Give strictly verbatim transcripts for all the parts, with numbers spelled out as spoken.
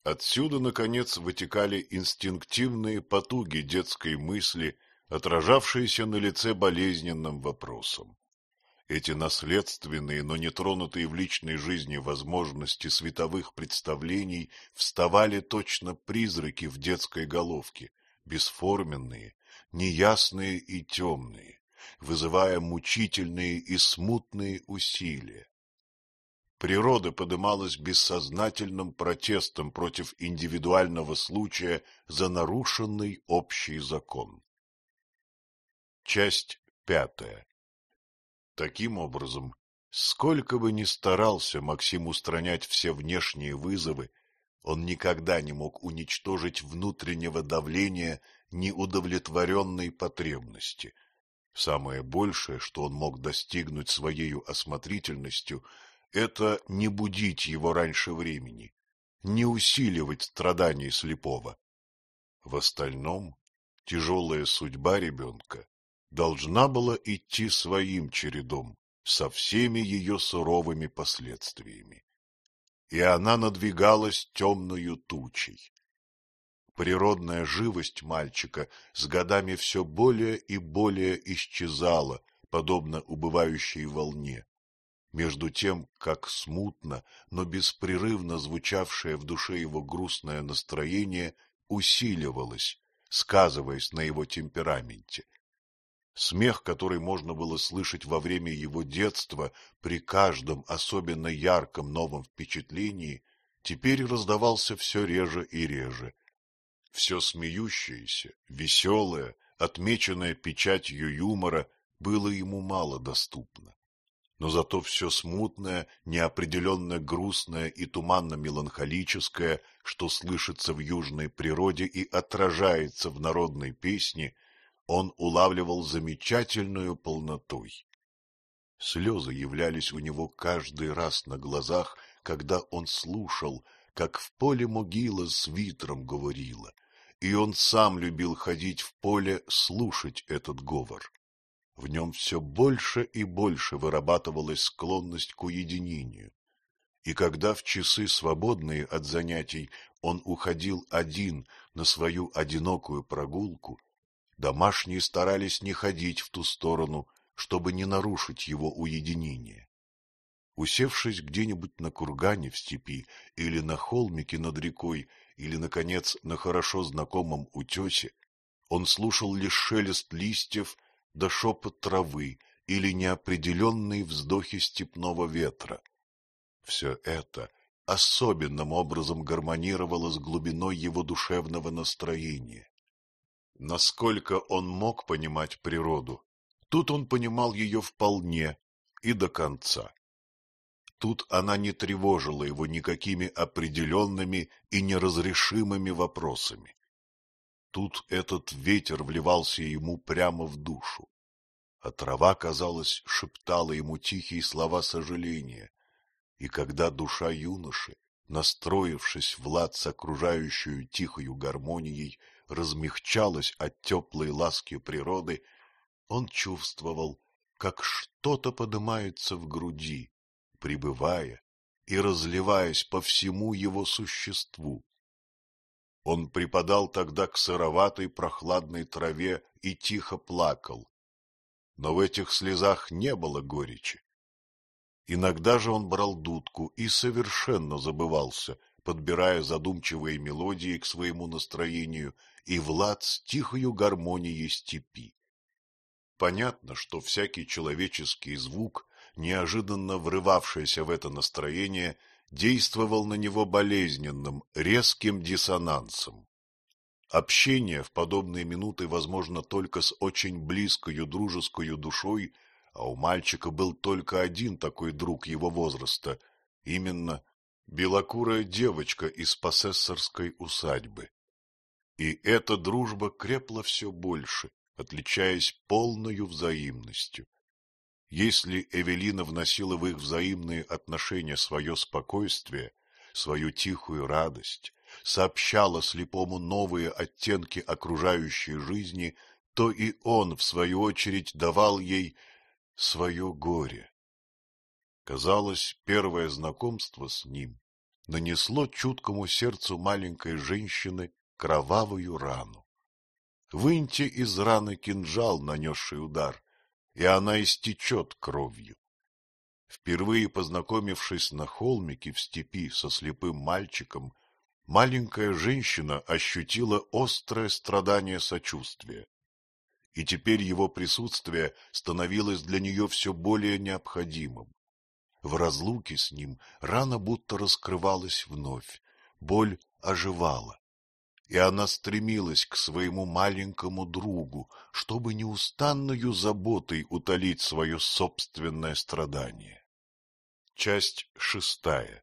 Отсюда, наконец, вытекали инстинктивные потуги детской мысли, отражавшиеся на лице болезненным вопросом. Эти наследственные, но не тронутые в личной жизни возможности световых представлений вставали точно призраки в детской головке, бесформенные, неясные и темные, вызывая мучительные и смутные усилия. Природа подымалась бессознательным протестом против индивидуального случая за нарушенный общий закон. Часть пятая. Таким образом, сколько бы ни старался Максим устранять все внешние вызовы, он никогда не мог уничтожить внутреннего давления неудовлетворенной потребности. Самое большее, что он мог достигнуть своею осмотрительностью, это не будить его раньше времени, не усиливать страданий слепого. В остальном тяжелая судьба ребенка должна была идти своим чередом, со всеми ее суровыми последствиями. И она надвигалась темною тучей. Природная живость мальчика с годами все более и более исчезала, подобно убывающей волне. Между тем, как смутно, но беспрерывно звучавшее в душе его грустное настроение усиливалось, сказываясь на его темпераменте. Смех, который можно было слышать во время его детства при каждом особенно ярком новом впечатлении, теперь раздавался все реже и реже. Все смеющееся, веселое, отмеченное печатью юмора, было ему мало доступно. Но зато все смутное, неопределенно грустное и туманно-меланхолическое, что слышится в южной природе и отражается в народной песне, он улавливал замечательную полнотой. Слезы являлись у него каждый раз на глазах, когда он слушал, как в поле могила с ветром говорила, и он сам любил ходить в поле слушать этот говор. В нем все больше и больше вырабатывалась склонность к уединению. И когда в часы, свободные от занятий, он уходил один на свою одинокую прогулку, домашние старались не ходить в ту сторону, чтобы не нарушить его уединение. Усевшись где-нибудь на кургане в степи или на холмике над рекой, или, наконец, на хорошо знакомом утесе, он слушал лишь шелест листьев да шепот травы или неопределенные вздохи степного ветра. Все это особенным образом гармонировало с глубиной его душевного настроения. Насколько он мог понимать природу, тут он понимал ее вполне и до конца. Тут она не тревожила его никакими определенными и неразрешимыми вопросами. Тут этот ветер вливался ему прямо в душу, а трава, казалось, шептала ему тихие слова сожаления. И когда душа юноши, настроившись в лад с окружающую тихою гармонией, размягчалась от теплой ласки природы, он чувствовал, как что-то подымается в груди, прибывая и разливаясь по всему его существу. Он припадал тогда к сыроватой прохладной траве и тихо плакал. Но в этих слезах не было горечи. Иногда же он брал дудку и совершенно забывался, подбирая задумчивые мелодии к своему настроению и в лад с тихою гармонией степи. Понятно, что всякий человеческий звук, неожиданно врывавшийся в это настроение, действовал на него болезненным, резким диссонансом. Общение в подобные минуты возможно только с очень близкою дружескою душой, а у мальчика был только один такой друг его возраста, именно белокурая девочка из посессорской усадьбы. И эта дружба крепла все больше, отличаясь полною взаимностью. Если Эвелина вносила в их взаимные отношения свое спокойствие, свою тихую радость, сообщала слепому новые оттенки окружающей жизни, то и он, в свою очередь, давал ей свое горе. Казалось, первое знакомство с ним нанесло чуткому сердцу маленькой женщины кровавую рану. Выньте из раны кинжал, нанесший удар, и она истечет кровью. Впервые познакомившись на холмике в степи со слепым мальчиком, маленькая женщина ощутила острое страдание сочувствия. И теперь его присутствие становилось для нее все более необходимым. В разлуке с ним рана будто раскрывалась вновь, боль оживала, и она стремилась к своему маленькому другу, чтобы неустанною заботой утолить свое собственное страдание. Часть шестая.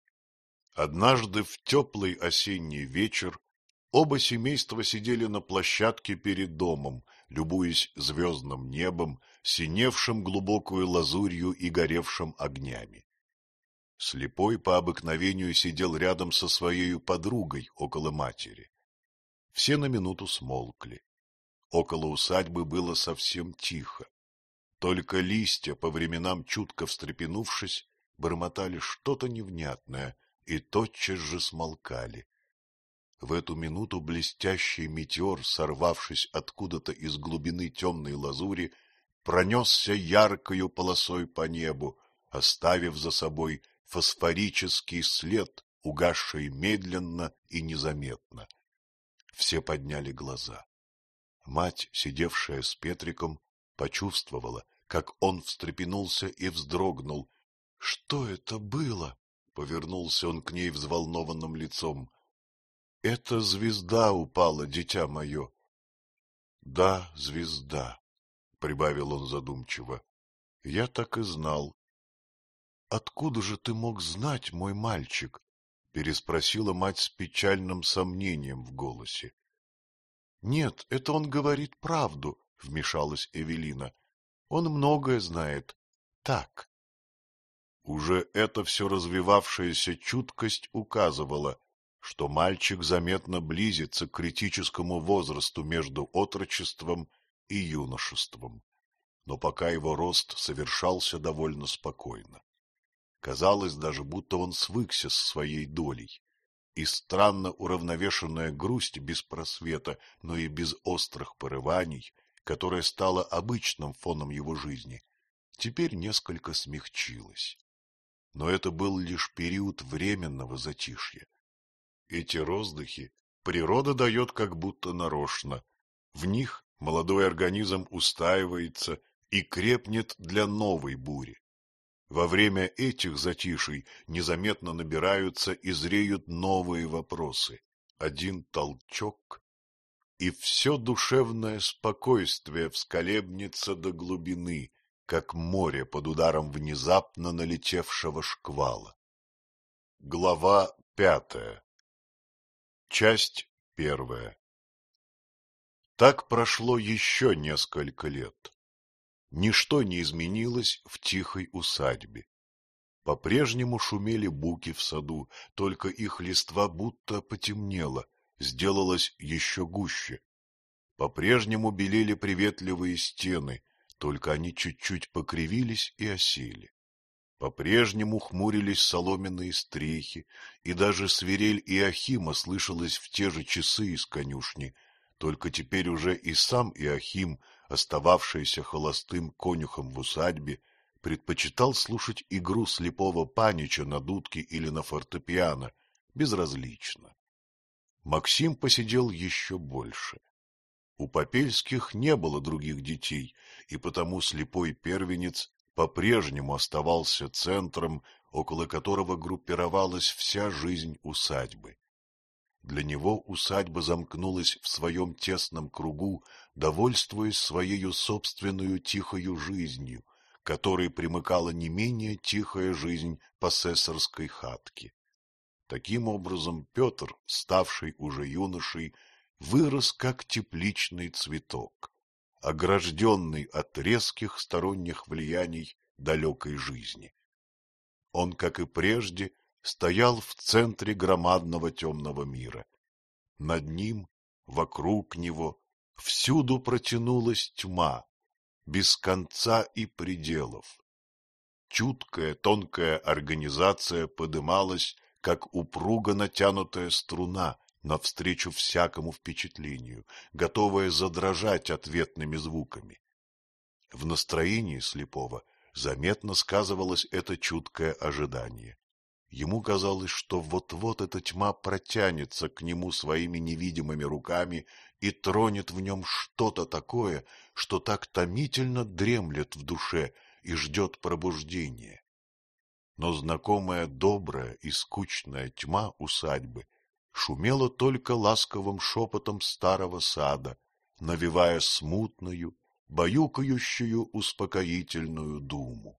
Однажды в теплый осенний вечер оба семейства сидели на площадке перед домом, любуясь звездным небом, синевшим глубокую лазурью и горевшим огнями. Слепой по обыкновению сидел рядом со своей подругой около матери. Все на минуту смолкли. Около усадьбы было совсем тихо. Только листья, по временам чутко встрепенувшись, бормотали что-то невнятное и тотчас же смолкали. В эту минуту блестящий метеор, сорвавшись откуда-то из глубины темной лазури, пронесся яркою полосой по небу, оставив за собой фосфорический след, угасший медленно и незаметно. Все подняли глаза. Мать, сидевшая с Петриком, почувствовала, как он встрепенулся и вздрогнул. — Что это было? — повернулся он к ней взволнованным лицом. — Это звезда упала, дитя мое. — Да, звезда, — прибавил он задумчиво. — Я так и знал. — Откуда же ты мог знать, мой мальчик? — переспросила мать с печальным сомнением в голосе. — Нет, это он говорит правду, — вмешалась Эвелина. — Он многое знает. Так. Уже эта все развивавшаяся чуткость указывала, что мальчик заметно близится к критическому возрасту между отрочеством и юношеством, но пока его рост совершался довольно спокойно. Казалось даже, будто он свыкся с своей долей, и странно уравновешенная грусть без просвета, но и без острых порываний, которая стала обычным фоном его жизни, теперь несколько смягчилась. Но это был лишь период временного затишья. Эти роздыхи природа дает как будто нарочно. В них молодой организм устаивается и крепнет для новой бури. Во время этих затишей незаметно набираются и зреют новые вопросы. Один толчок, и все душевное спокойствие всколебнется до глубины, как море под ударом внезапно налетевшего шквала. Глава пятая. Часть первая. Так прошло еще несколько лет. Ничто не изменилось в тихой усадьбе. По-прежнему шумели буки в саду, только их листва будто потемнела, сделалась еще гуще. По-прежнему белели приветливые стены, только они чуть-чуть покривились и осели. По-прежнему хмурились соломенные стрехи, и даже свирель Иохима слышалась в те же часы из конюшни, только теперь уже и сам Иохим, остававшийся холостым конюхом в усадьбе, предпочитал слушать игру слепого панича на дудке или на фортепиано, безразлично. Максим посидел еще больше. У Попельских не было других детей, и потому слепой первенец по-прежнему оставался центром, около которого группировалась вся жизнь усадьбы. Для него усадьба замкнулась в своем тесном кругу, довольствуясь своею собственную тихою жизнью, которой примыкала не менее тихая жизнь посессорской хатки. Таким образом, Петр, ставший уже юношей, вырос как тепличный цветок, огражденный от резких сторонних влияний далекой жизни. Он, как и прежде, стоял в центре громадного темного мира. Над ним, вокруг него, всюду протянулась тьма, без конца и пределов. Чуткая, тонкая организация подымалась, как упруго натянутая струна, навстречу всякому впечатлению, готовая задрожать ответными звуками. В настроении слепого заметно сказывалось это чуткое ожидание. Ему казалось, что вот-вот эта тьма протянется к нему своими невидимыми руками и тронет в нем что-то такое, что так томительно дремлет в душе и ждет пробуждения. Но знакомая добрая и скучная тьма усадьбы шумела только ласковым шепотом старого сада, навевая смутную, баюкающую успокоительную думу.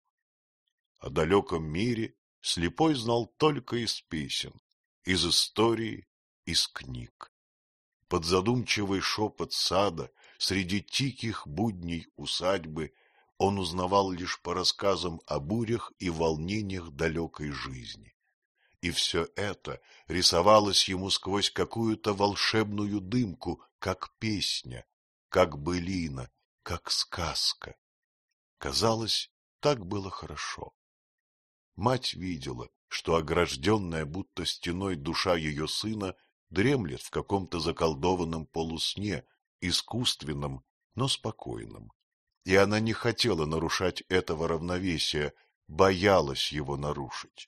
О далеком мире слепой знал только из песен, из истории, из книг. Под задумчивый шепот сада, среди тихих будней усадьбы, он узнавал лишь по рассказам о бурях и волнениях далекой жизни. И все это рисовалось ему сквозь какую-то волшебную дымку, как песня, как былина, как сказка. Казалось, так было хорошо. Мать видела, что огражденная будто стеной душа ее сына дремлет в каком-то заколдованном полусне, искусственном, но спокойном. И она не хотела нарушать этого равновесия, боялась его нарушить.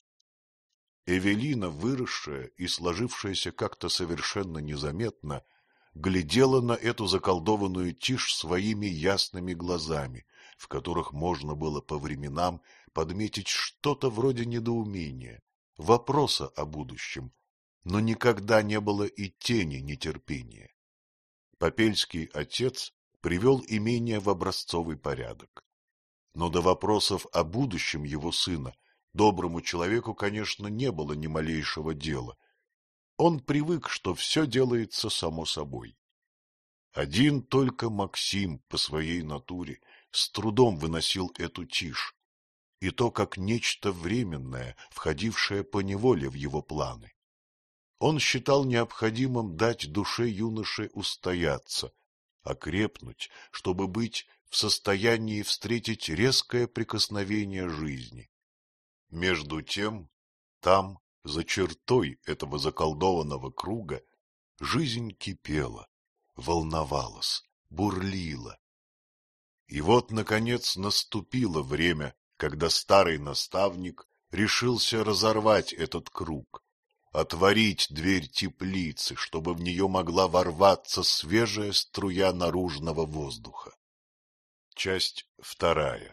Эвелина, выросшая и сложившаяся как-то совершенно незаметно, глядела на эту заколдованную тишь своими ясными глазами, в которых можно было по временам подметить что-то вроде недоумения, вопроса о будущем, но никогда не было и тени нетерпения. Попельский отец привел имение в образцовый порядок. Но до вопросов о будущем его сына доброму человеку, конечно, не было ни малейшего дела. Он привык, что все делается само собой. Один только Максим по своей натуре с трудом выносил эту тишь, и то как нечто временное, входившее поневоле в его планы. Он считал необходимым дать душе юноши устояться, окрепнуть, чтобы быть в состоянии встретить резкое прикосновение жизни. Между тем, там, за чертой этого заколдованного круга, жизнь кипела, волновалась, бурлила. И вот, наконец, наступило время, когда старый наставник решился разорвать этот круг, отворить дверь теплицы, чтобы в нее могла ворваться свежая струя наружного воздуха. Часть вторая.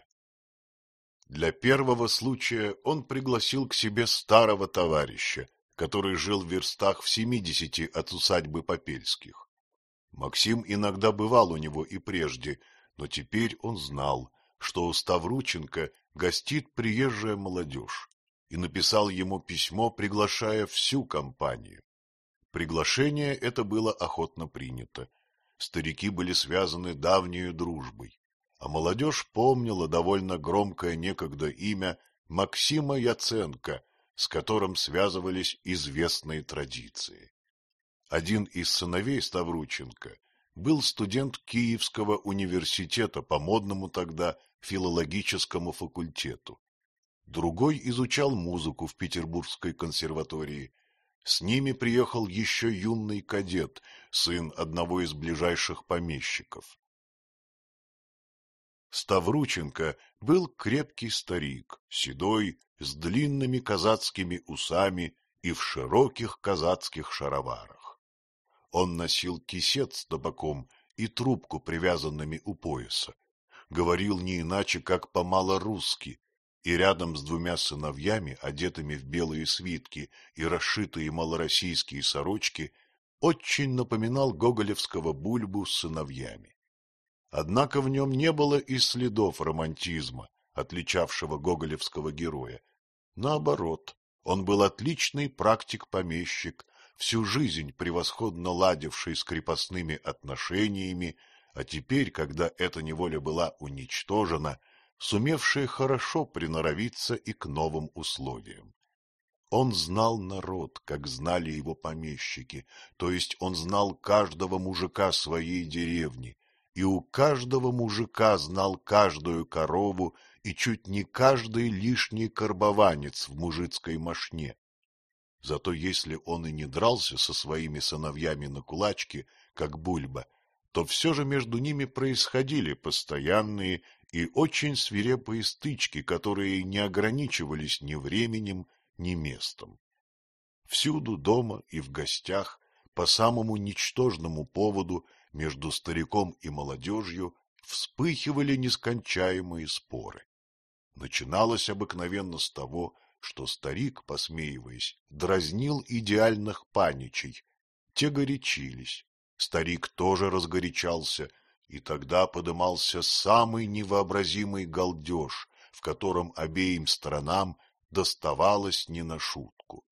Для первого случая он пригласил к себе старого товарища, который жил в верстах в семидесяти от усадьбы Попельских. Максим иногда бывал у него и прежде, но теперь он знал, что у Ставрученко гостит приезжая молодежь, и написал ему письмо, приглашая всю компанию. Приглашение это было охотно принято. Старики были связаны давнею дружбой, а молодежь помнила довольно громкое некогда имя Максима Яценко, с которым связывались известные традиции. Один из сыновей Ставрученко был студент Киевского университета по модному тогда филологическому факультету. Другой изучал музыку в Петербургской консерватории. С ними приехал еще юный кадет, сын одного из ближайших помещиков. Ставрученко был крепкий старик, седой, с длинными казацкими усами и в широких казацких шароварах. Он носил кисет с табаком и трубку, привязанными у пояса. Говорил не иначе, как по-малорусски, и рядом с двумя сыновьями, одетыми в белые свитки и расшитые малороссийские сорочки, очень напоминал гоголевского Бульбу с сыновьями. Однако в нем не было и следов романтизма, отличавшего гоголевского героя. Наоборот, он был отличный практик-помещик, всю жизнь превосходно ладивший с крепостными отношениями, а теперь, когда эта неволя была уничтожена, сумевший хорошо приноровиться и к новым условиям. Он знал народ, как знали его помещики, то есть он знал каждого мужика своей деревни, и у каждого мужика знал каждую корову и чуть не каждый лишний карбованец в мужицкой мошне. Зато если он и не дрался со своими сыновьями на кулачки, как Бульба, то все же между ними происходили постоянные и очень свирепые стычки, которые не ограничивались ни временем, ни местом. Всюду, дома и в гостях, по самому ничтожному поводу между стариком и молодежью вспыхивали нескончаемые споры. Начиналось обыкновенно с того, что старик, посмеиваясь, дразнил идеальных паничей. Те горячились, старик тоже разгорячался, и тогда подымался самый невообразимый галдеж, в котором обеим сторонам доставалось не на шутку.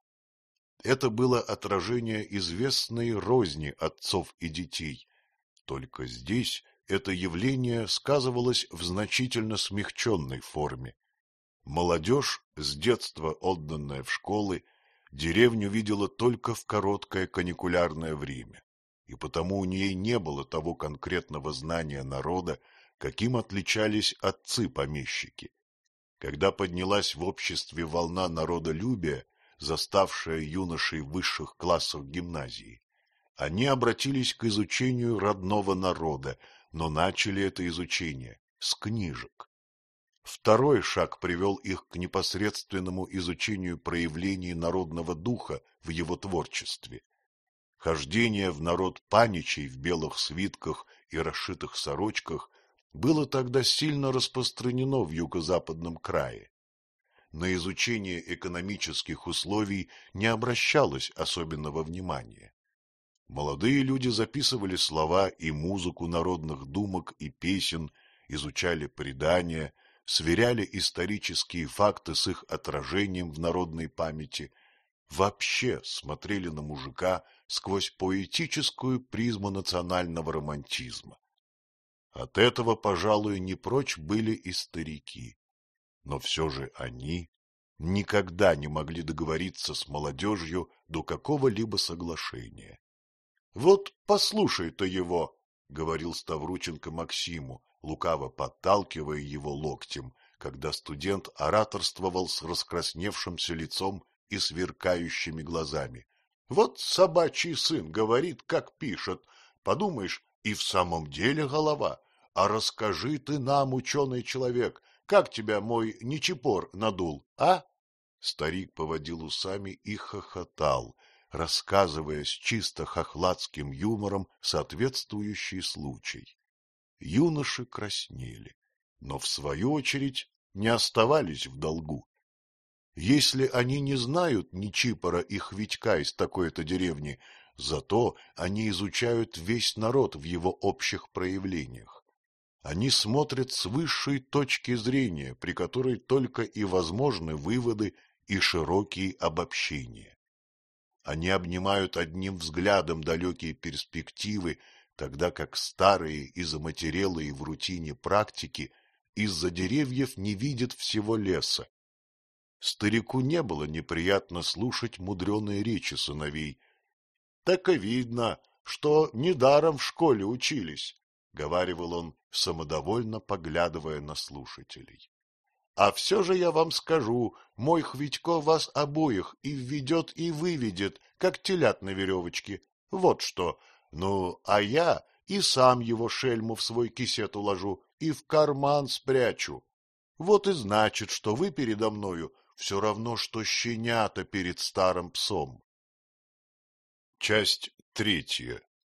Это было отражение известной розни отцов и детей, только здесь это явление сказывалось в значительно смягченной форме. Молодежь, с детства отданная в школы, деревню видела только в короткое каникулярное время, и потому у ней не было того конкретного знания народа, каким отличались отцы-помещики. Когда поднялась в обществе волна народолюбия, заставшая юношей высших классов гимназии, они обратились к изучению родного народа, но начали это изучение с книжек. Второй шаг привел их к непосредственному изучению проявлений народного духа в его творчестве. Хождение в народ паничей в белых свитках и расшитых сорочках было тогда сильно распространено в юго-западном крае. На изучение экономических условий не обращалось особенного внимания. Молодые люди записывали слова и музыку народных думок и песен, изучали предания, сверяли исторические факты с их отражением в народной памяти, вообще смотрели на мужика сквозь поэтическую призму национального романтизма. От этого, пожалуй, не прочь были и старики, но все же они никогда не могли договориться с молодежью до какого-либо соглашения. — Вот послушай-то его, — говорил Ставрученко Максиму, лукаво подталкивая его локтем, когда студент ораторствовал с раскрасневшимся лицом и сверкающими глазами. — Вот собачий сын говорит, как пишет. Подумаешь, и в самом деле голова. А расскажи ты нам, ученый человек, как тебя мой ничепор надул, а? Старик поводил усами и хохотал, рассказывая с чисто хохладским юмором соответствующий случай. Юноши краснели, но в свою очередь не оставались в долгу. Если они не знают Ничипора и Хвитька из такой-то деревни, зато они изучают весь народ в его общих проявлениях. Они смотрят с высшей точки зрения, при которой только и возможны выводы и широкие обобщения. Они обнимают одним взглядом далекие перспективы, тогда как старые и заматерелые в рутине практики из-за деревьев не видят всего леса. Старику не было неприятно слушать мудреные речи сыновей. — Так и видно, что недаром в школе учились, — говаривал он, самодовольно поглядывая на слушателей. — А все же я вам скажу, мой Хвитько вас обоих и введет, и выведет, как телят на веревочке. Вот что. Ну, а я и сам его шельму в свой кисет уложу и в карман спрячу. Вот и значит, что вы передо мною все равно, что щенята перед старым псом. Часть третья.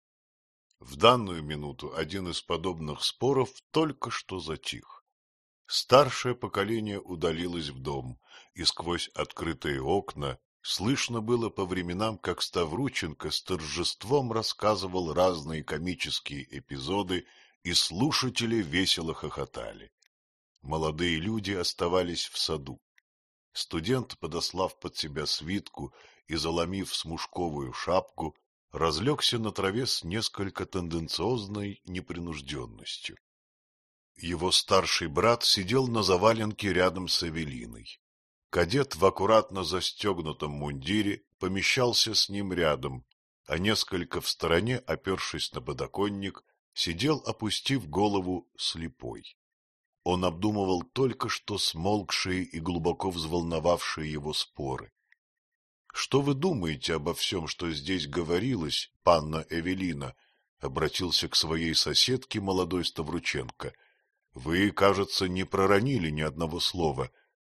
В данную минуту один из подобных споров только что затих. Старшее поколение удалилось в дом, и сквозь открытые окна слышно было по временам, как Ставрученко с торжеством рассказывал разные комические эпизоды, и слушатели весело хохотали. Молодые люди оставались в саду. Студент, подослав под себя свитку и заломив смушковую шапку, разлегся на траве с несколько тенденциозной непринужденностью. Его старший брат сидел на заваленке рядом с Эвелиной. Кадет в аккуратно застегнутом мундире помещался с ним рядом, а несколько в стороне, опершись на подоконник, сидел, опустив голову, слепой. Он обдумывал только что смолкшие и глубоко взволновавшие его споры. Что вы думаете обо всем, что здесь говорилось, панна Эвелина? — обратился к своей соседке молодой Ставрученко. — Вы, кажется, не проронили ни одного слова.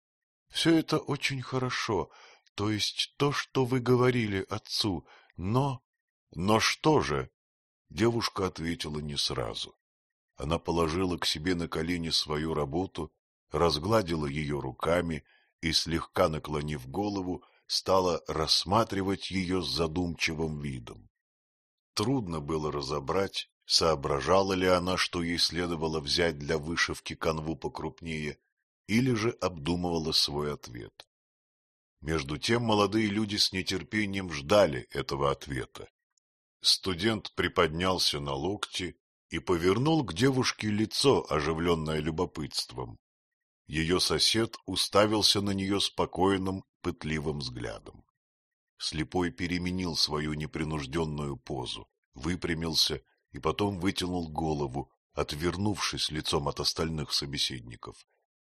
— Все это очень хорошо, то есть то, что вы говорили отцу, но... — Но что же? Девушка ответила не сразу. Она положила к себе на колени свою работу, разгладила ее руками и, слегка наклонив голову, стала рассматривать ее с задумчивым видом. Трудно было разобрать, соображала ли она, что ей следовало взять для вышивки канву покрупнее, или же обдумывала свой ответ. Между тем молодые люди с нетерпением ждали этого ответа. Студент приподнялся на локти и повернул к девушке лицо, оживленное любопытством. Ее сосед уставился на нее спокойным, пытливым взглядом. Слепой переменил свою непринужденную позу, выпрямился и потом вытянул голову, отвернувшись лицом от остальных собеседников.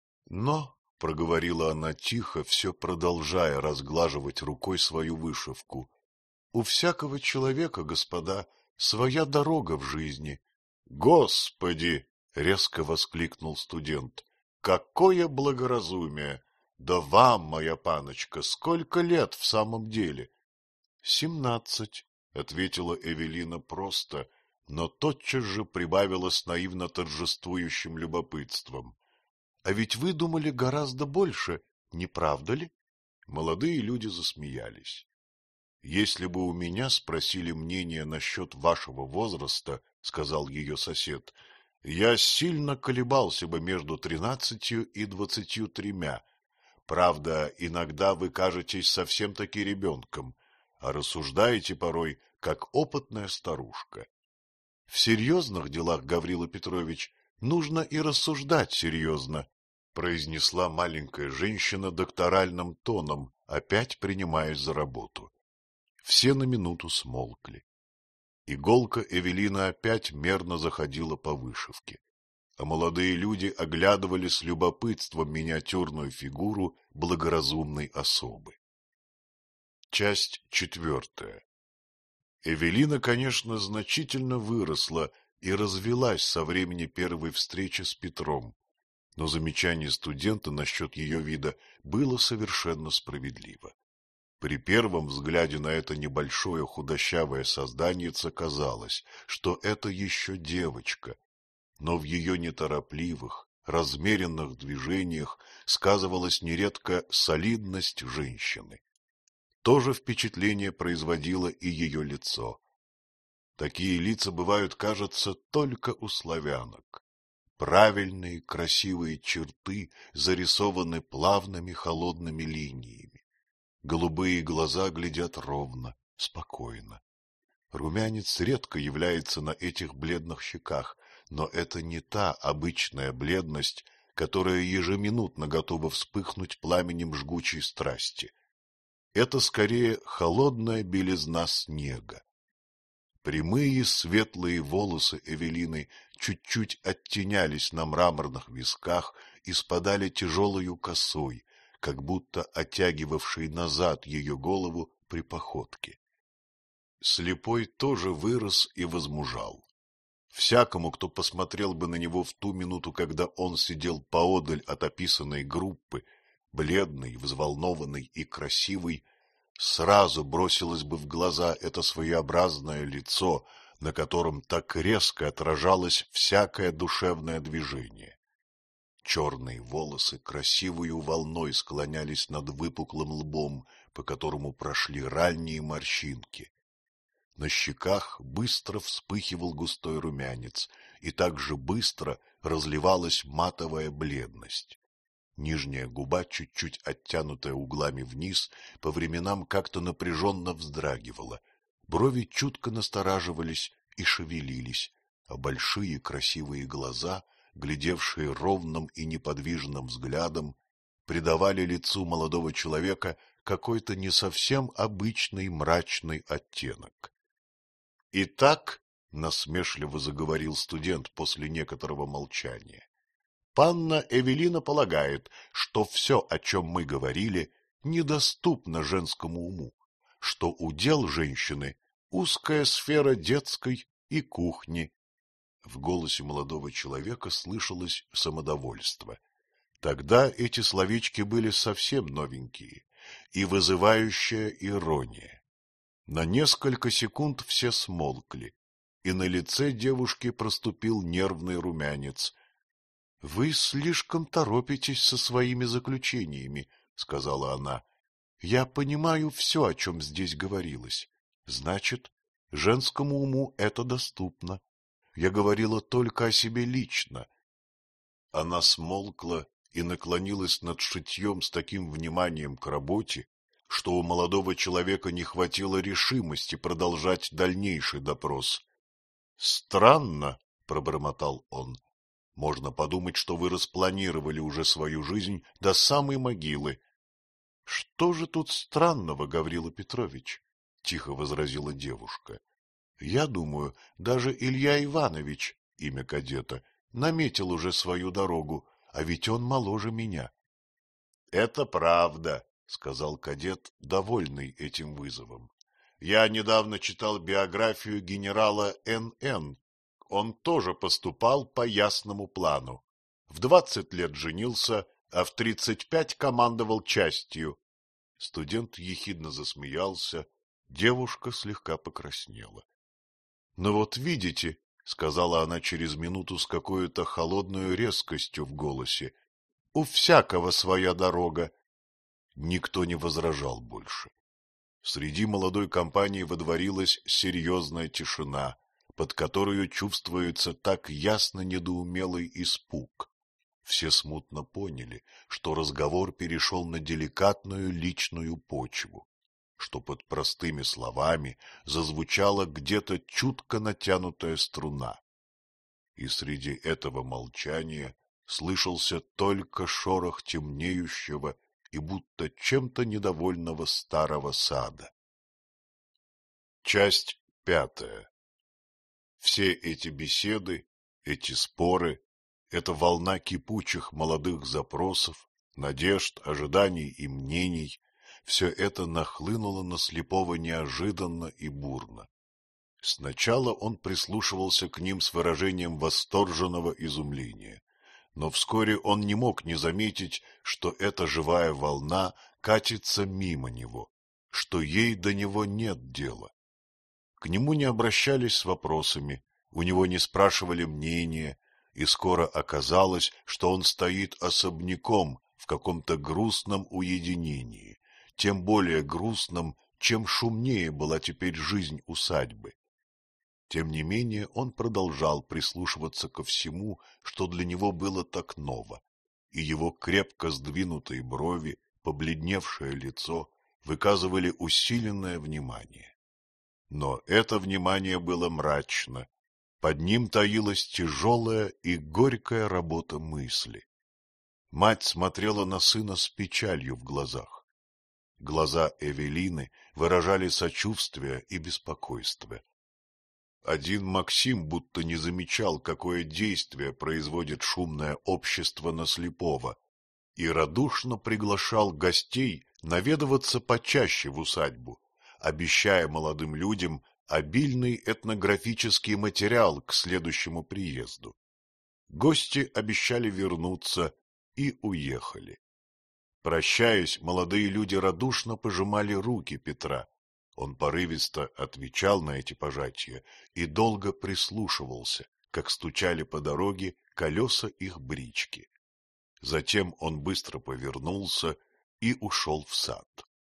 Но, — проговорила она тихо, все продолжая разглаживать рукой свою вышивку, — у всякого человека, господа, своя дорога в жизни. — Господи! — резко воскликнул студент. — Какое благоразумие! Да вам, моя паночка, сколько лет в самом деле? — Семнадцать, — ответила Эвелина просто, но тотчас же прибавила с наивно торжествующим любопытством. — А ведь вы думали гораздо больше, не правда ли? Молодые люди засмеялись. — Если бы у меня спросили мнение насчет вашего возраста, — сказал ее сосед, — я сильно колебался бы между тринадцатью и двадцатью тремя. Правда, иногда вы кажетесь совсем-таки ребенком, а рассуждаете порой, как опытная старушка. В серьезных делах, Гаврила Петрович, нужно и рассуждать серьезно, — произнесла маленькая женщина докторальным тоном, опять принимаясь за работу. Все на минуту смолкли. Иголка Эвелина опять мерно заходила по вышивке, а молодые люди оглядывали с любопытством миниатюрную фигуру благоразумной особы. Часть четвертая. Эвелина, конечно, значительно выросла и развелась со времени первой встречи с Петром, но замечание студента насчет ее вида было совершенно справедливо. При первом взгляде на это небольшое худощавое созданиеце казалось, что это еще девочка, но в ее неторопливых, размеренных движениях сказывалась нередко солидность женщины. То же впечатление производило и ее лицо. Такие лица бывают, кажется, только у славянок. Правильные, красивые черты зарисованы плавными холодными линиями. Голубые глаза глядят ровно, спокойно. Румянец редко является на этих бледных щеках, но это не та обычная бледность, которая ежеминутно готова вспыхнуть пламенем жгучей страсти. Это скорее холодная белизна снега. Прямые светлые волосы Эвелины чуть-чуть оттенялись на мраморных висках и спадали тяжелою косой, как будто оттягивавшей назад ее голову при походке. Слепой тоже вырос и возмужал. Всякому, кто посмотрел бы на него в ту минуту, когда он сидел поодаль от описанной группы, бледный, взволнованный и красивый, сразу бросилось бы в глаза это своеобразное лицо, на котором так резко отражалось всякое душевное движение. Черные волосы красивою волной склонялись над выпуклым лбом, по которому прошли ранние морщинки. На щеках быстро вспыхивал густой румянец, и так же быстро разливалась матовая бледность. Нижняя губа, чуть-чуть оттянутая углами вниз, по временам как-то напряженно вздрагивала, брови чутко настораживались и шевелились, а большие красивые глаза, глядевшие ровным и неподвижным взглядом, придавали лицу молодого человека какой-то не совсем обычный мрачный оттенок. — Итак, — насмешливо заговорил студент после некоторого молчания, — панна Эвелина полагает, что все, о чем мы говорили, недоступно женскому уму. что удел женщины — узкая сфера детской и кухни. В голосе молодого человека слышалось самодовольство. Тогда эти словечки были совсем новенькие и вызывающая ирония. На несколько секунд все смолкли, и на лице девушки проступил нервный румянец. — Вы слишком торопитесь со своими заключениями, — сказала она. — Я понимаю все, о чем здесь говорилось. Значит, женскому уму это доступно. Я говорила только о себе лично. Она смолкла и наклонилась над шитьем с таким вниманием к работе, что у молодого человека не хватило решимости продолжать дальнейший допрос. — Странно, — пробормотал он. — Можно подумать, что вы распланировали уже свою жизнь до самой могилы. — Что же тут странного, Гаврила Петрович? — тихо возразила девушка. — Я думаю, даже Илья Иванович, имя кадета, наметил уже свою дорогу, а ведь он моложе меня. — Это правда, — сказал кадет, довольный этим вызовом. — Я недавно читал биографию генерала Н Н Он тоже поступал по ясному плану. В двадцать лет женился, а в тридцать пять командовал частью. Студент ехидно засмеялся, девушка слегка покраснела. — Но вот видите, — сказала она через минуту с какой-то холодной резкостью в голосе, — у всякого своя дорога. Никто не возражал больше. Среди молодой компании водворилась серьезная тишина, под которую чувствуется так ясно недоумелый испуг. Все смутно поняли, что разговор перешел на деликатную личную почву, что под простыми словами зазвучала где-то чутко натянутая струна. И среди этого молчания слышался только шорох темнеющего и будто чем-то недовольного старого сада. Часть пятая. Все эти беседы, эти споры, эта волна кипучих молодых запросов, надежд, ожиданий и мнений — все это нахлынуло на слепого неожиданно и бурно. Сначала он прислушивался к ним с выражением восторженного изумления, но вскоре он не мог не заметить, что эта живая волна катится мимо него, что ей до него нет дела. К нему не обращались с вопросами, у него не спрашивали мнения, и скоро оказалось, что он стоит особняком в каком-то грустном уединении, тем более грустном, чем шумнее была теперь жизнь усадьбы. Тем не менее он продолжал прислушиваться ко всему, что для него было так ново, и его крепко сдвинутые брови, побледневшее лицо выказывали усиленное внимание. Но это внимание было мрачно, под ним таилась тяжелая и горькая работа мысли. Мать смотрела на сына с печалью в глазах. Глаза Эвелины выражали сочувствие и беспокойство. Один Максим будто не замечал, какое действие производит шумное общество на слепого, и радушно приглашал гостей наведываться почаще в усадьбу, обещая молодым людям обильный этнографический материал к следующему приезду. Гости обещали вернуться и уехали. Прощаясь, молодые люди радушно пожимали руки Петра. Он порывисто отвечал на эти пожатия и долго прислушивался, как стучали по дороге колеса их брички. Затем он быстро повернулся и ушел в сад.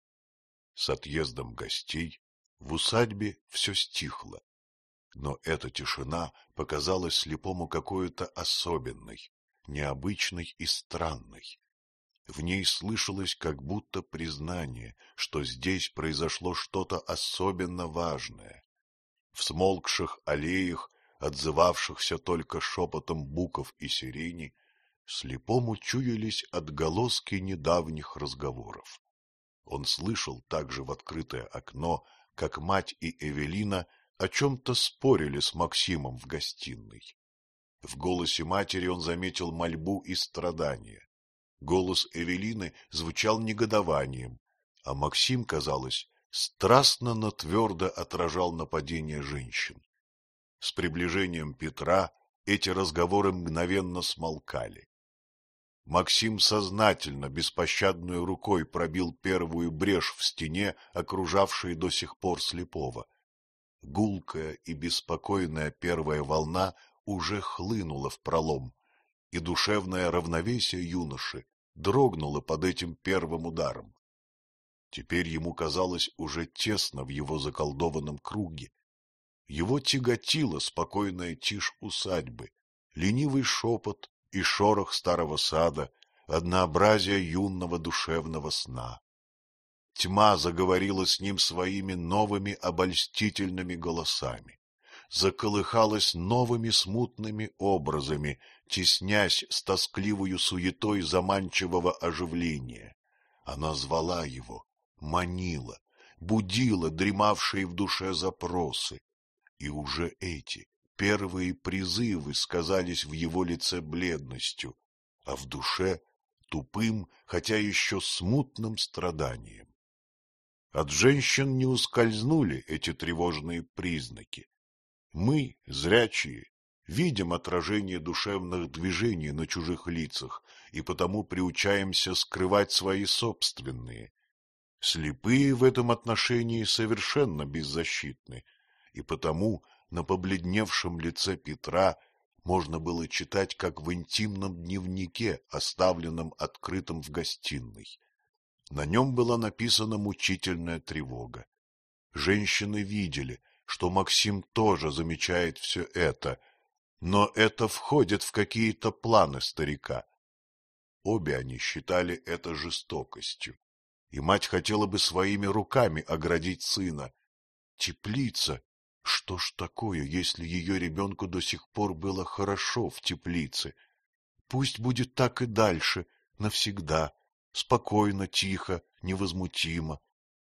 С отъездом гостей в усадьбе все стихло, но эта тишина показалась слепому какой-то особенной, необычной и странной. В ней слышалось как будто признание, что здесь произошло что-то особенно важное. В смолкших аллеях, отзывавшихся только шепотом буков и сирени, слепому чуялись отголоски недавних разговоров. Он слышал также в открытое окно, как мать и Эвелина о чем-то спорили с Максимом в гостиной. В голосе матери он заметил мольбу и страдания. Голос Эвелины звучал негодованием, а Максим, казалось, страстно, но твердо отражал нападение женщин. С приближением Петра эти разговоры мгновенно смолкали. Максим сознательно, беспощадной рукой пробил первую брешь в стене, окружавшей до сих пор слепого. Гулкая и беспокойная первая волна уже хлынула в пролом, и душевное равновесие юноши дрогнуло под этим первым ударом. Теперь ему казалось уже тесно в его заколдованном круге. Его тяготила спокойная тишь усадьбы, ленивый шепот и шорох старого сада, однообразие юного душевного сна. Тьма заговорила с ним своими новыми обольстительными голосами, заколыхалась новыми смутными образами, теснясь с тоскливою суетой заманчивого оживления. Она звала его, манила, будила дремавшие в душе запросы, и уже эти первые призывы сказались в его лице бледностью, а в душе тупым, хотя еще смутным страданием. От женщин не ускользнули эти тревожные признаки. Мы, зрячие, видим отражение душевных движений на чужих лицах и потому приучаемся скрывать свои собственные. Слепые в этом отношении совершенно беззащитны, и потому на побледневшем лице Петра можно было читать, как в интимном дневнике, оставленном открытым в гостиной. На нем была написана мучительная тревога. Женщины видели, что Максим тоже замечает все это, но это входит в какие-то планы старика. Обе они считали это жестокостью, и мать хотела бы своими руками оградить сына. Теплица! Что ж такое, если ее ребенку до сих пор было хорошо в теплице? Пусть будет так и дальше, навсегда, спокойно, тихо, невозмутимо.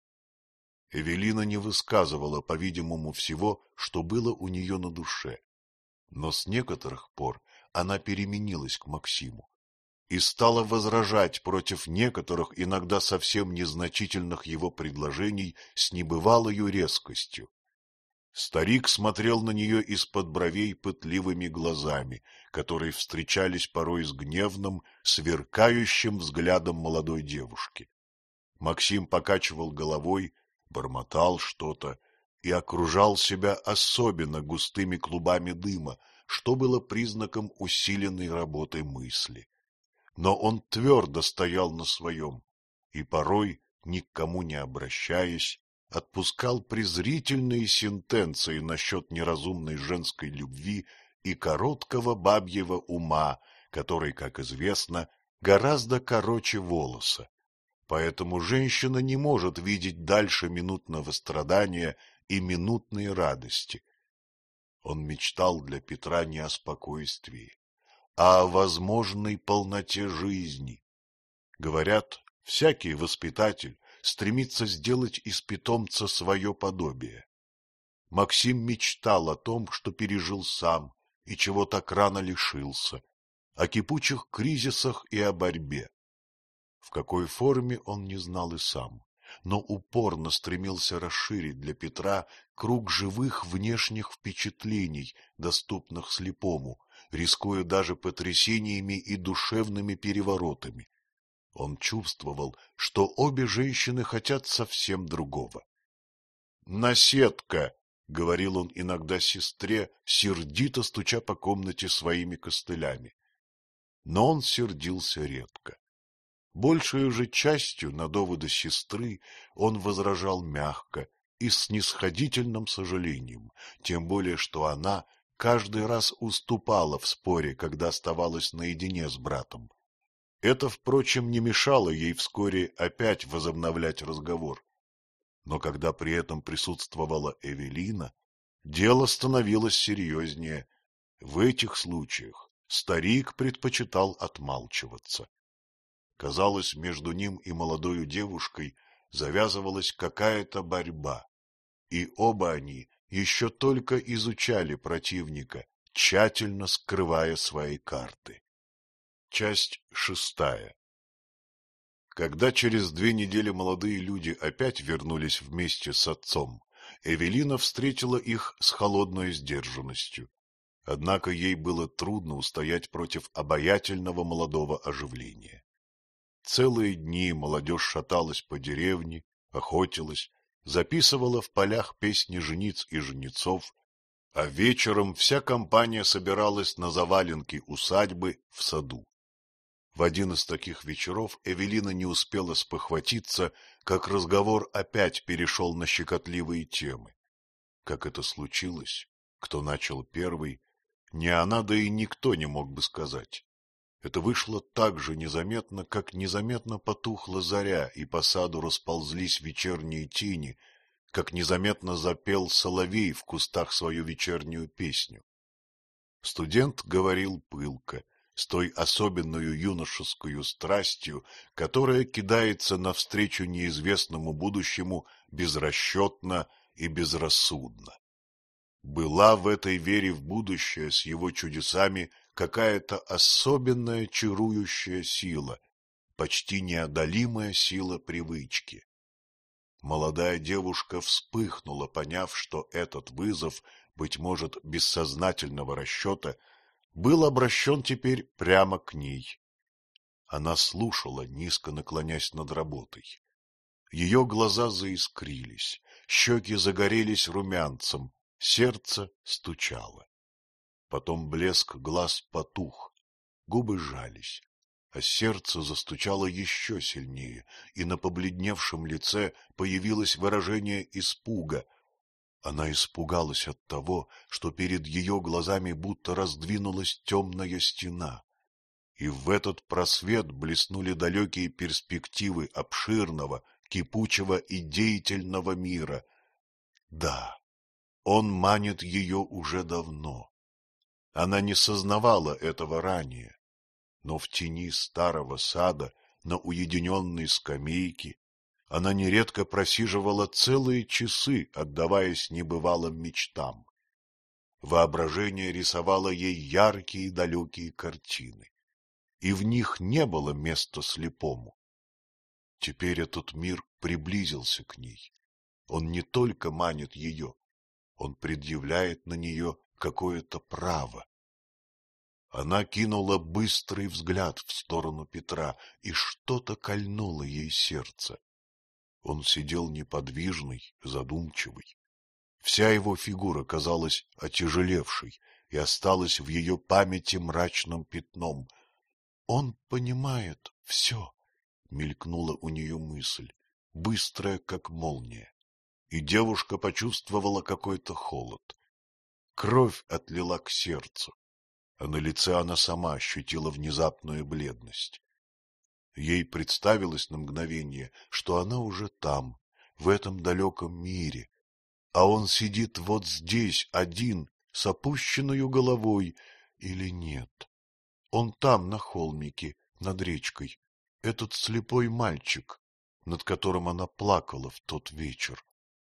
Эвелина не высказывала, по-видимому, всего, что было у нее на душе. Но с некоторых пор она переменилась к Максиму и стала возражать против некоторых, иногда совсем незначительных его предложений с небывалою резкостью. Старик смотрел на нее из-под бровей пытливыми глазами, которые встречались порой с гневным, сверкающим взглядом молодой девушки. Максим покачивал головой, бормотал что-то и окружал себя особенно густыми клубами дыма, что было признаком усиленной работы мысли. Но он твердо стоял на своем и порой, ни к кому не обращаясь, отпускал презрительные сентенции насчет неразумной женской любви и короткого бабьего ума, который, как известно, гораздо короче волоса. Поэтому женщина не может видеть дальше минутного страдания и минутной радости. Он мечтал для Петра не о спокойствии, а о возможной полноте жизни. Говорят, всякий воспитатель стремится сделать из питомца свое подобие. Максим мечтал о том, что пережил сам и чего так рано лишился, о кипучих кризисах и о борьбе. В какой форме он не знал и сам, но упорно стремился расширить для Петра круг живых внешних впечатлений, доступных слепому, рискуя даже потрясениями и душевными переворотами. Он чувствовал, что обе женщины хотят совсем другого. «Наседка!» — говорил он иногда сестре, сердито стуча по комнате своими костылями. Но он сердился редко. Большею же частью на доводы сестры он возражал мягко и с снисходительным сожалением, тем более что она каждый раз уступала в споре, когда оставалась наедине с братом. Это, впрочем, не мешало ей вскоре опять возобновлять разговор. Но когда при этом присутствовала Эвелина, дело становилось серьезнее. В этих случаях старик предпочитал отмалчиваться. Казалось, между ним и молодою девушкой завязывалась какая-то борьба, и оба они еще только изучали противника, тщательно скрывая свои карты. Часть шестая. Когда через две недели молодые люди опять вернулись вместе с отцом, Эвелина встретила их с холодной сдержанностью. Однако ей было трудно устоять против обаятельного молодого оживления. Целые дни молодежь шаталась по деревне, охотилась, записывала в полях песни жениц и жнецов, а вечером вся компания собиралась на заваленке усадьбы в саду. В один из таких вечеров Эвелина не успела спохватиться, как разговор опять перешел на щекотливые темы. Как это случилось, кто начал первый, ни она, да и никто не мог бы сказать. Это вышло так же незаметно, как незаметно потухла заря, и по саду расползлись вечерние тени, как незаметно запел соловей в кустах свою вечернюю песню. Студент говорил пылко, с той особенною юношескую страстью, которая кидается навстречу неизвестному будущему безрасчетно и безрассудно. Была в этой вере в будущее с его чудесами какая-то особенная чарующая сила, почти неодолимая сила привычки. Молодая девушка вспыхнула, поняв, что этот вызов, быть может, бессознательного расчета, был обращен теперь прямо к ней. Она слушала, низко наклонясь над работой. Ее глаза заискрились, щеки загорелись румянцем, сердце стучало. Потом блеск глаз потух, губы сжались, а сердце застучало еще сильнее, и на побледневшем лице появилось выражение испуга. Она испугалась от того, что перед ее глазами будто раздвинулась темная стена, и в этот просвет блеснули далекие перспективы обширного, кипучего и деятельного мира. Да, он манит ее уже давно. Она не сознавала этого ранее, но в тени старого сада, на уединенной скамейке, она нередко просиживала целые часы, отдаваясь небывалым мечтам. Воображение рисовало ей яркие и далекие картины, и в них не было места слепому. Теперь этот мир приблизился к ней. Он не только манит ее, он предъявляет на нее какое-то право. Она кинула быстрый взгляд в сторону Петра, и что-то кольнуло ей сердце. Он сидел неподвижный, задумчивый. Вся его фигура казалась отяжелевшей и осталась в ее памяти мрачным пятном. «Он понимает все», — мелькнула у нее мысль, быстрая, как молния, и девушка почувствовала какой-то холод. Кровь отлила к сердцу, а на лице она сама ощутила внезапную бледность. Ей представилось на мгновение, что она уже там, в этом далеком мире, а он сидит вот здесь, один, с опущенной головой, или нет. Он там, на холмике, над речкой, этот слепой мальчик, над которым она плакала в тот вечер.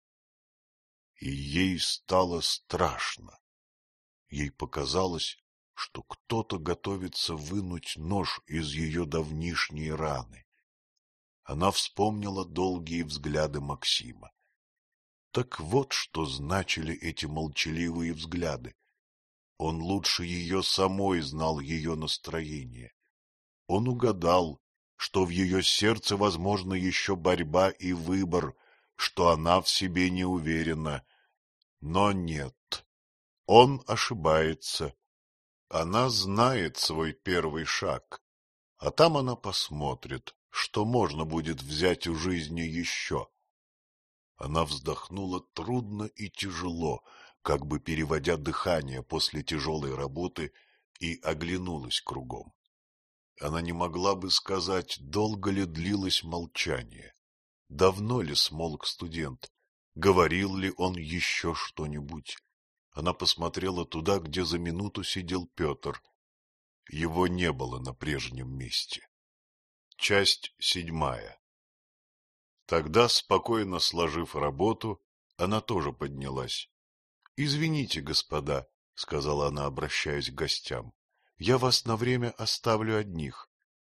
И ей стало страшно. Ей показалось, что кто-то готовится вынуть нож из ее давнишней раны. Она вспомнила долгие взгляды Максима. Так вот, что значили эти молчаливые взгляды. Он лучше ее самой знал ее настроение. Он угадал, что в ее сердце возможна еще борьба и выбор, что она в себе не уверена. Но нет, он ошибается. Она знает свой первый шаг, а там она посмотрит, что можно будет взять у жизни еще. Она вздохнула трудно и тяжело, как бы переводя дыхание после тяжелой работы, и оглянулась кругом. Она не могла бы сказать, долго ли длилось молчание, давно ли смолк студент, говорил ли он еще что-нибудь. Она посмотрела туда, где за минуту сидел Петр. Его не было на прежнем месте. Часть седьмая. Тогда, спокойно сложив работу, она тоже поднялась. — Извините, господа, — сказала она, обращаясь к гостям, — я вас на время оставлю одних.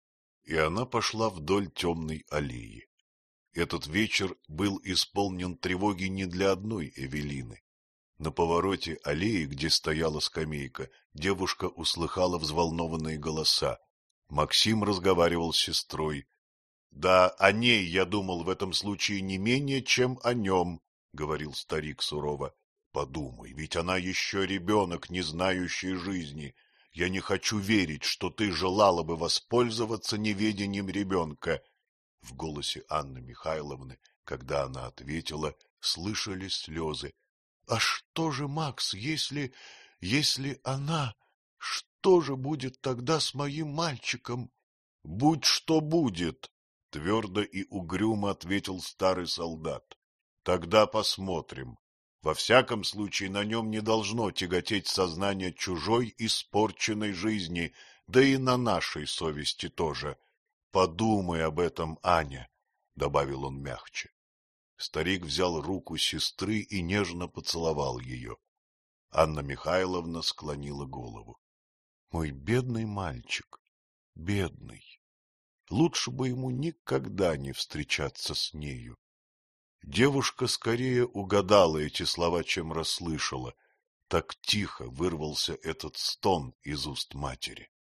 И она пошла вдоль темной аллеи. Этот вечер был исполнен тревоги не для одной Эвелины. На повороте аллеи, где стояла скамейка, девушка услыхала взволнованные голоса. Максим разговаривал с сестрой. — Да о ней я думал в этом случае не менее, чем о нем, — говорил старик сурово. — Подумай, ведь она еще ребенок, не знающий жизни. Я не хочу верить, что ты желала бы воспользоваться неведением ребенка. В голосе Анны Михайловны, когда она ответила, слышались слезы. — А что же, Макс, если... если она... Что же будет тогда с моим мальчиком? — Будь что будет, — твердо и угрюмо ответил старый солдат. — Тогда посмотрим. Во всяком случае, на нем не должно тяготеть сознание чужой испорченной жизни, да и на нашей совести тоже. Подумай об этом, Аня, — добавил он мягче. Старик взял руку сестры и нежно поцеловал ее. Анна Михайловна склонила голову. — Мой бедный мальчик, бедный. Лучше бы ему никогда не встречаться с нею. Девушка скорее угадала эти слова, чем расслышала. Так тихо вырвался этот стон из уст матери.